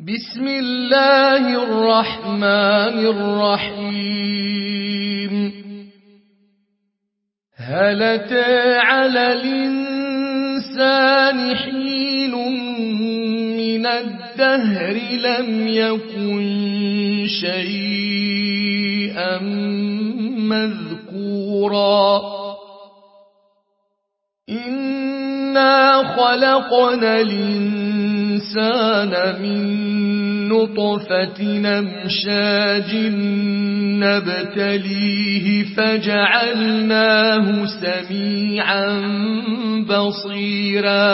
بسم الله الرحمن الرحيم هل أتى على الإنسان حين من الدهر لم يكن شيئا مذكورا إنا خلقنا الإنسان من نطفة أمشاج نبتليه فجعلناه سميعا بصيرا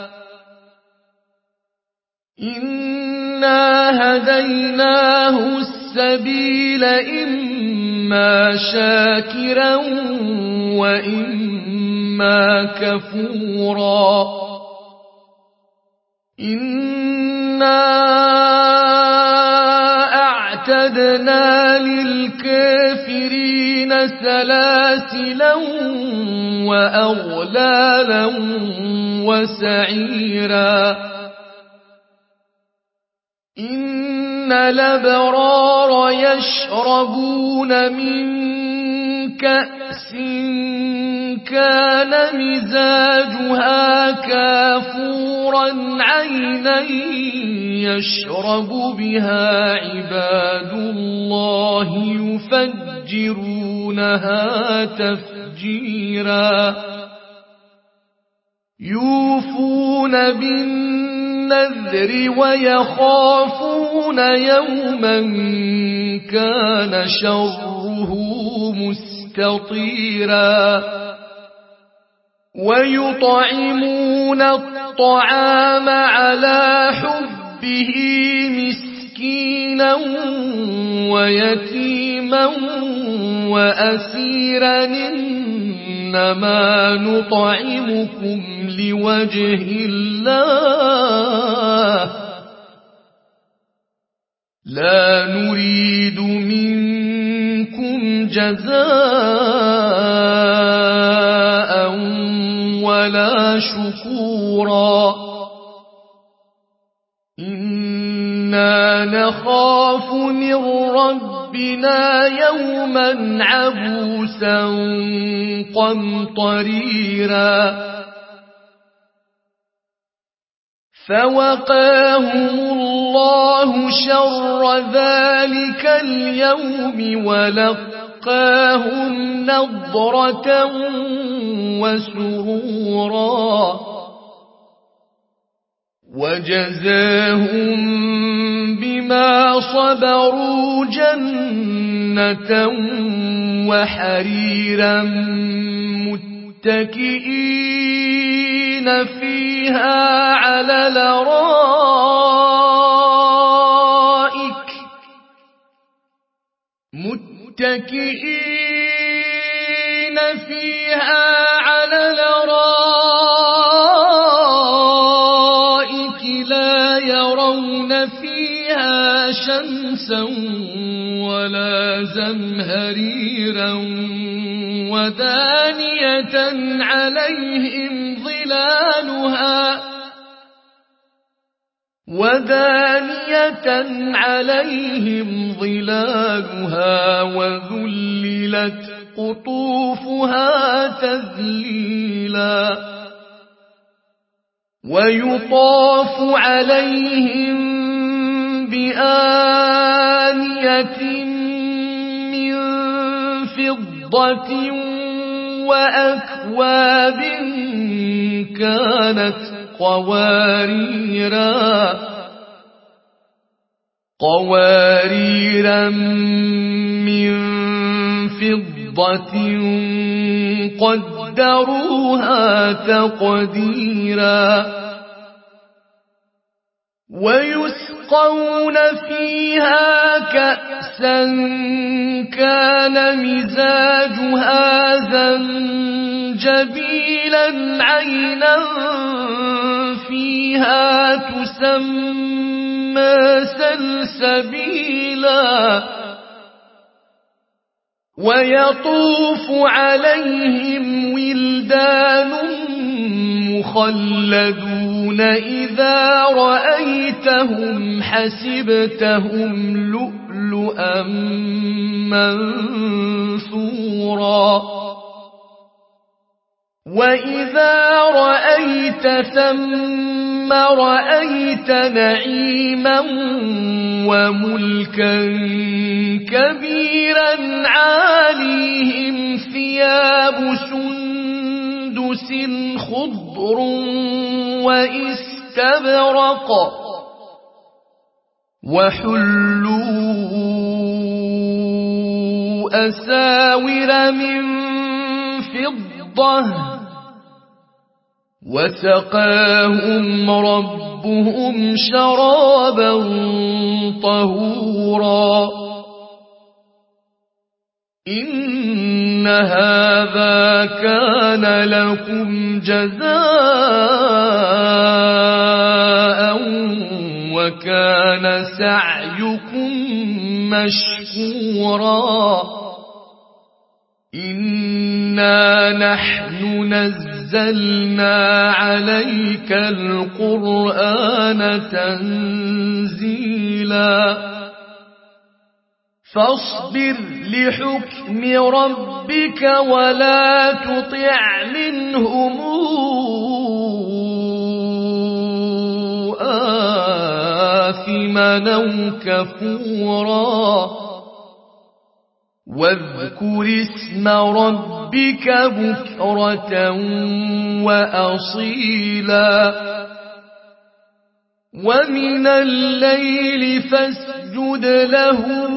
إنا هديناه السبيل إما شاكرا وإما كفورا إنا أعتدنا للكافرين سلاسلا وأغلالا وسعيرا إن الأبرار يشربون من كأس كان مزاجها كافورا عينا يشرب بها عباد الله يفجرونها تفجيرا يوفون بالنذر ويخافون يوما كان شره مستطيرا ويطعمون الطعام على حبه مسكينا ويتيما وأسيرا إنما نطعمكم لوجه الله لا نريد منكم جزاء ولا شكورا إنا نخاف من ربنا يوما عبوسا قمطريرا فوقاهم الله شر ذلك اليوم ولقاهم نضرة وسرورا وجزاهم بما صبروا جنة وحريرا متكئين فيها على الأرائك لا يرون فيها شمسا ولا زمهريرا ودانية عليهم ظلالها وذللت قطوفها تذليلا ويطاف عليهم بآنية من فضة وأكواب كانت قواريرا من فضة قدروها تقديرا ويسقون فيها كأسا كان مزاجها زنجبيلا عينا فيها تسمى سلسبيلا ويطوف عليهم ولدان مخلدون إذا رأيتهم حسبتهم لؤلؤا منثورا وإذا رأيت ثم رأيت نعيما وملكا كبيرا عاليهم ثياب سندس خضر واستبرق وحلوا أساور من فضة وسقاهم ربهم شرابا طهورا إن هذا كان لكم جزاء وكان سعيكم مشكورا إنا نحن نزلنا عليك القرآن تنزيلا فاصبر لحكم ربك ولا تطع منهم آثما أو كفورا واذكر اسم ربك بكرة وأصيلا ومن الليل فاسجد له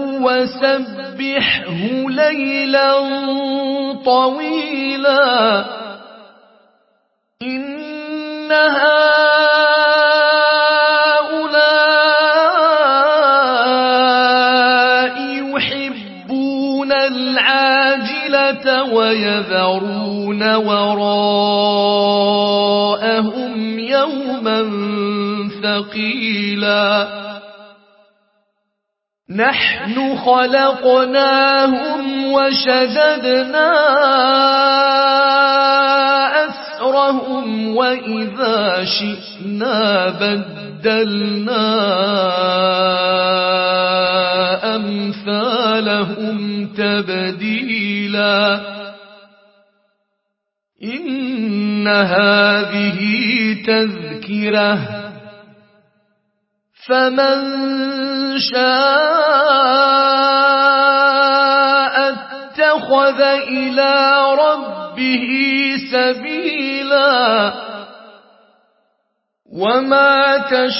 وسبحه ليلا طويلا إن هؤلاء يحبون العاجلة ويذرون وراءهم يوما ثقيلا نحن خلقناهم وشددنا أسرهم وإذا شئنا بدلنا أمثالهم تبديلا إن هذه تذكرة فمن شاء اتخذ إلى ربه سبيلا وما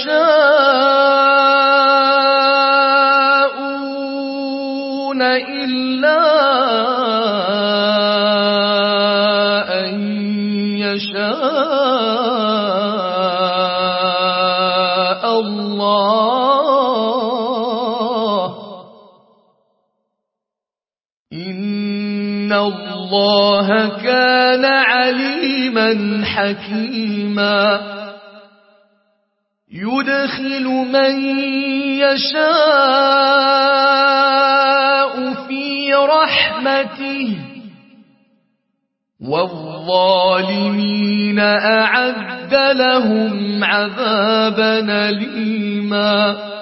تشاءون إلا أن يشاء الله إن الله كان عليما حكيما يدخل من يشاء في رحمته والظالمين أعد لهم عذابا أليما